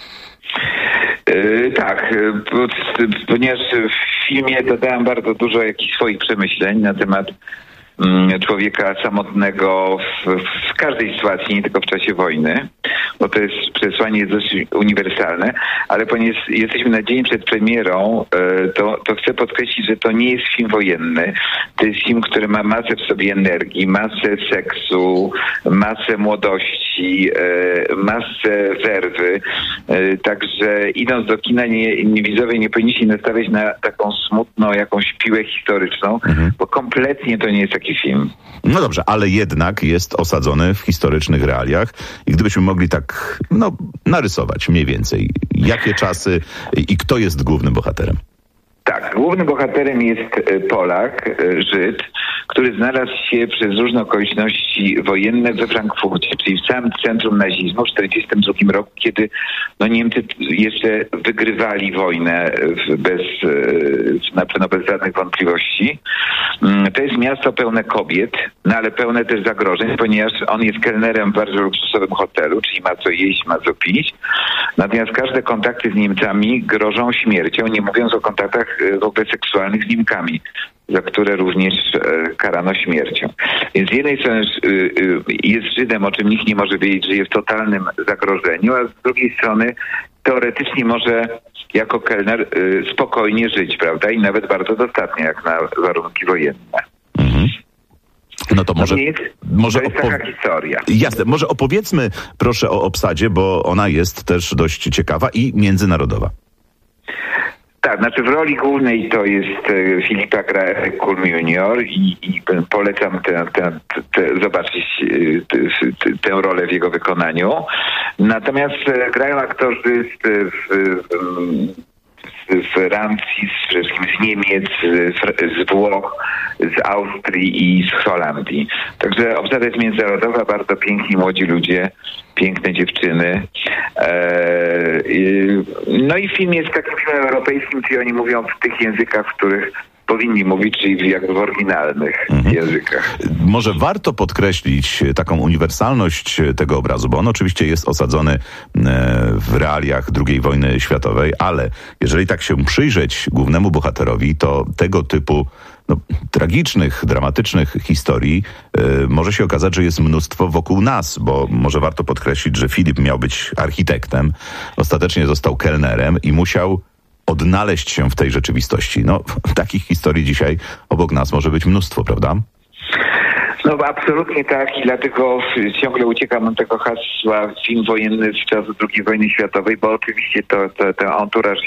Tak, ponieważ w filmie dodałem bardzo dużo jakichś swoich przemyśleń na temat człowieka samotnego w każdej sytuacji, nie tylko w czasie wojny, bo to jest przesłanie dość uniwersalne, ale ponieważ jesteśmy na dzień przed premierą, to chcę podkreślić, że to nie jest film wojenny. To jest film, który ma masę w sobie energii, masę seksu, masę młodości, masę werwy. Także idąc do kina, widzowie nie powinni się nastawiać na taką smutną jakąś piłę historyczną, bo kompletnie to nie jest taki film. No dobrze, ale jednak jest osadzony w historycznych realiach i gdybyśmy mogli tak, narysować mniej więcej, jakie czasy i kto jest głównym bohaterem? Tak, głównym bohaterem jest Polak, Żyd, który znalazł się przez różne okoliczności wojenne we Frankfurcie, czyli w samym centrum nazizmu w 1942 roku, kiedy Niemcy jeszcze wygrywali wojnę na pewno bez żadnych wątpliwości. To jest miasto pełne kobiet, ale pełne też zagrożeń, ponieważ on jest kelnerem w bardzo luksusowym hotelu, czyli ma co jeść, ma co pić. Natomiast każde kontakty z Niemcami grożą śmiercią, nie mówiąc o kontaktach w ogóle seksualnych z Niemkami, za które również karano śmiercią. Więc z jednej strony jest Żydem, o czym nikt nie może wiedzieć, że jest w totalnym zagrożeniu, a z drugiej strony teoretycznie może jako kelner spokojnie żyć, prawda? I nawet bardzo dostatnio, jak na warunki wojenne. No to może to jest taka historia. Jasne, może opowiedzmy proszę o obsadzie, bo ona jest też dość ciekawa i międzynarodowa. Tak, znaczy w roli głównej to jest Filipa gra Eric Kulm Jr. i polecam zobaczyć tę rolę w jego wykonaniu. Natomiast grają aktorzy z Francji, przede wszystkim z Niemiec, z Włoch, z Austrii i z Holandii. Także obsada jest międzynarodowa, bardzo piękni młodzi ludzie, piękne dziewczyny. No i film jest takim filmem europejskim, czyli oni mówią w tych językach, w których powinni mówić, czyli jakby w oryginalnych językach. Może warto podkreślić taką uniwersalność tego obrazu, bo on oczywiście jest osadzony w realiach II wojny światowej, ale jeżeli tak się przyjrzeć głównemu bohaterowi, to tego typu tragicznych, dramatycznych historii może się okazać, że jest mnóstwo wokół nas, bo może warto podkreślić, że Filip miał być architektem, ostatecznie został kelnerem i musiał odnaleźć się w tej rzeczywistości. Takich historii dzisiaj obok nas może być mnóstwo, prawda? No absolutnie tak i dlatego ciągle uciekam od tego hasła film wojenny z czasu II wojny światowej, bo oczywiście ten anturaż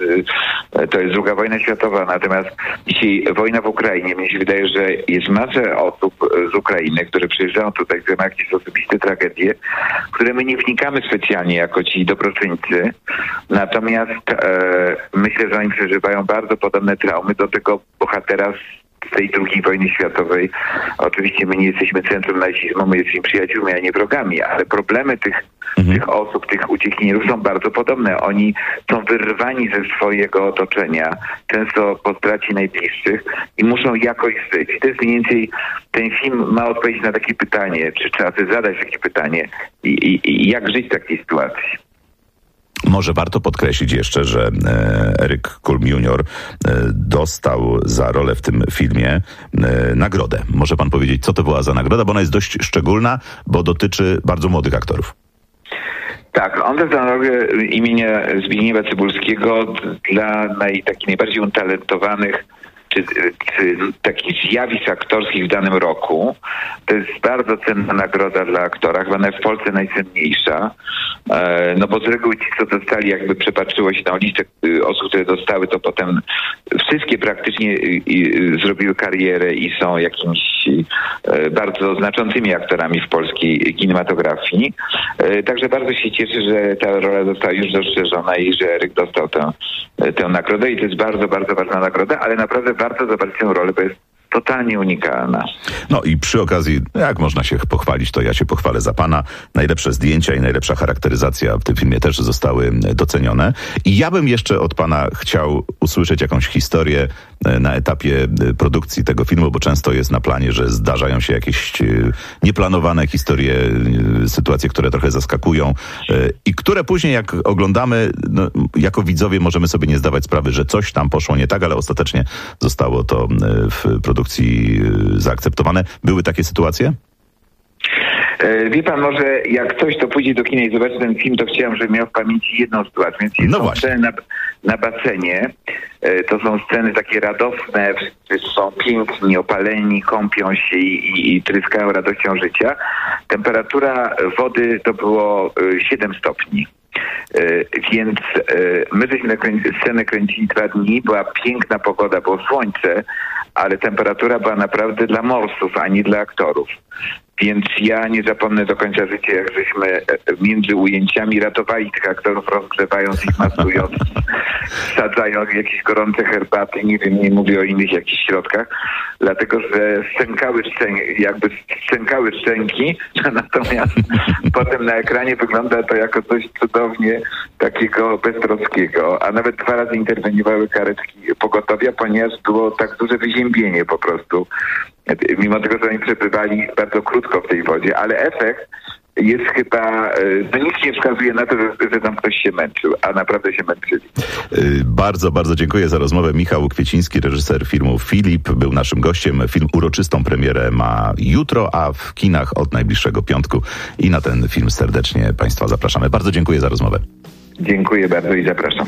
to jest II wojna światowa, natomiast dzisiaj wojna w Ukrainie. Mnie się wydaje, że jest masę osób z Ukrainy, które przyjeżdżają tutaj, które mają jakieś osobiste tragedie, które my nie wnikamy specjalnie jako ci dobroczyńcy, natomiast myślę, że oni przeżywają bardzo podobne traumy do tego bohatera z tej II wojny światowej. Oczywiście my nie jesteśmy centrum nazizmu, my jesteśmy przyjaciółmi, a nie wrogami, ale problemy tych osób, tych uciekinierów są bardzo podobne. Oni są wyrwani ze swojego otoczenia, często po stracie najbliższych i muszą jakoś żyć. I to jest mniej więcej, ten film ma odpowiedzieć na takie pytanie, czy trzeba sobie zadać takie pytanie i jak żyć w takiej sytuacji. Może warto podkreślić jeszcze, że Eryk Kulm Jr. dostał za rolę w tym filmie nagrodę. Może pan powiedzieć, co to była za nagroda? Bo ona jest dość szczególna, bo dotyczy bardzo młodych aktorów. Tak, on dostał nagrodę imienia Zbigniewa Cybulskiego dla takich najbardziej utalentowanych czy takich zjawisk aktorskich w danym roku. To jest bardzo cenna nagroda dla aktora, chyba w Polsce najcenniejsza. Bo z reguły ci, co dostali, jakby przepatrzyło się na listę osób, które dostały, to potem wszystkie praktycznie zrobiły karierę i są jakimiś bardzo znaczącymi aktorami w polskiej kinematografii. Także bardzo się cieszę, że ta rola została już dostrzeżona i że Eryk dostał tę nagrodę i to jest bardzo, bardzo ważna nagroda, ale naprawdę warto zobaczyć tę rolę, bo jest totalnie unikalna. No i przy okazji, jak można się pochwalić, to ja się pochwalę za pana. Najlepsze zdjęcia i najlepsza charakteryzacja w tym filmie też zostały docenione. I ja bym jeszcze od pana chciał usłyszeć jakąś historię na etapie produkcji tego filmu, bo często jest na planie, że zdarzają się jakieś nieplanowane historie, sytuacje, które trochę zaskakują i które później jak oglądamy, jako widzowie możemy sobie nie zdawać sprawy, że coś tam poszło nie tak, ale ostatecznie zostało to w produkcji zaakceptowane. Były takie sytuacje? Wie pan, może jak ktoś to pójdzie do kina i zobaczy ten film, to chciałem, żeby miał w pamięci jedną sytuację. Więc są sceny na basenie. To są sceny takie radosne, wszyscy są piękni, opaleni, kąpią się i tryskają radością życia. Temperatura wody to było 7 stopni. Więc my żeśmy scenę kręcili 2 dni, była piękna pogoda, było słońce, ale temperatura była naprawdę dla morsów, a nie dla aktorów. Więc ja nie zapomnę do końca życia, jak żeśmy między ujęciami ratowali tych aktorów, rozgrzewając ich, masując, wsadzając jakieś gorące herbaty, nie mówię o innych jakichś środkach, dlatego że stękały szczęki, natomiast potem na ekranie wygląda to jako coś cudownie takiego beztroskiego, a nawet 2 razy interweniowały karetki pogotowia, ponieważ było tak duże wyziębienie po prostu. Mimo tego, że oni przebywali bardzo krótko w tej wodzie, ale efekt jest chyba, nic nie wskazuje na to, że tam ktoś się męczył, a naprawdę się męczyli. Bardzo, bardzo dziękuję za rozmowę. Michał Kwieciński, reżyser filmu Filip, był naszym gościem. Film uroczystą premierę ma jutro, a w kinach od najbliższego piątku i na ten film serdecznie państwa zapraszamy. Bardzo dziękuję za rozmowę. Dziękuję bardzo i zapraszam.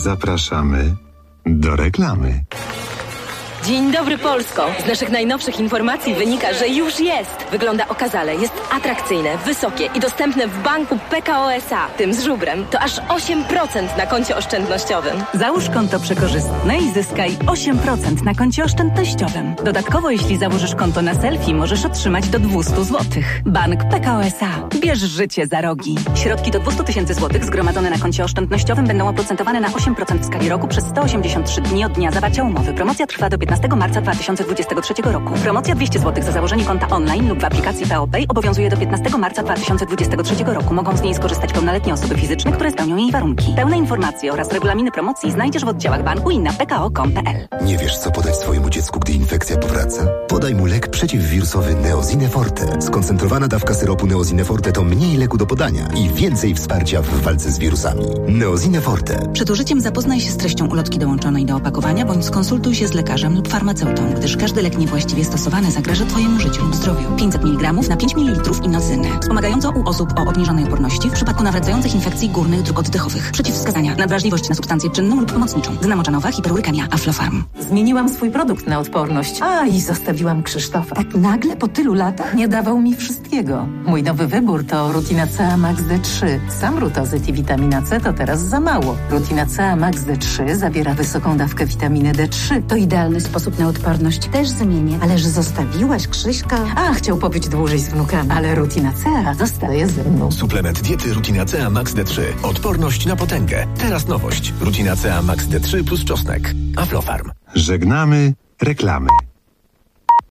Zapraszamy do reklamy. Dzień dobry Polsko! Z naszych najnowszych informacji wynika, że już jest. Wygląda okazale, jest atrakcyjne, wysokie i dostępne w banku PKO SA. Tym z żubrem to aż 8% na koncie oszczędnościowym. Załóż konto przekorzystne i zyskaj 8% na koncie oszczędnościowym. Dodatkowo, jeśli założysz konto na selfie, możesz otrzymać do 200 zł. Bank PKO SA. Bierz życie za rogi. Środki do 200 000 zł zgromadzone na koncie oszczędnościowym będą oprocentowane na 8% w skali roku przez 183 dni od dnia zawarcia umowy. Promocja trwa do 15 marca 2023 roku. Promocja 200 zł za założenie konta online lub w aplikacji PO Pay obowiązuje do 15 marca 2023 roku. Mogą z niej skorzystać pełnoletnie osoby fizyczne, które spełnią jej warunki. Pełne informacje oraz regulaminy promocji znajdziesz w oddziałach banku i na pko.com.pl. Nie wiesz, co podać swojemu dziecku, gdy infekcja powraca? Podaj mu lek przeciwwirusowy Neosine Forte. Skoncentrowana dawka syropu Neosine Forte to mniej leku do podania i więcej wsparcia w walce z wirusami. Neosine Forte. Przed użyciem zapoznaj się z treścią ulotki dołączonej do opakowania bądź skonsultuj się z lekarzem lub farmaceutą, gdyż każdy lek niewłaściwie stosowany zagraża Twojemu życiu lub zdrowiu. 500 mg na 5 ml inocyny. Wspomagająco u osób o obniżonej odporności w przypadku nawracających infekcji górnych dróg oddechowych. Przeciwwskazania: nadwrażliwość na substancję czynną lub pomocniczą. Dynamo-czanowa, hiperurykemia, Aflofarm. Zmieniłam swój produkt na odporność. I zostawiłam Krzysztofa. Tak nagle po tylu latach nie dawał mi wszystkiego. Mój nowy wybór to Rutina CA Max D3. Sam rutozyt i witamina C to teraz za mało. Rutina CA Max D3 zawiera wysoką dawkę witaminy D3. To idealny sposób na odporność. Też zmienię. Ależ zostawiłaś Krzyśka? Chciał pobyć dłużej z wnukami, ale Rutina CA zostaje ze mną. Suplement diety Rutina CA Max D3. Odporność na potęgę. Teraz nowość. Rutina CA Max D3 plus czosnek. Aflofarm. Żegnamy reklamy.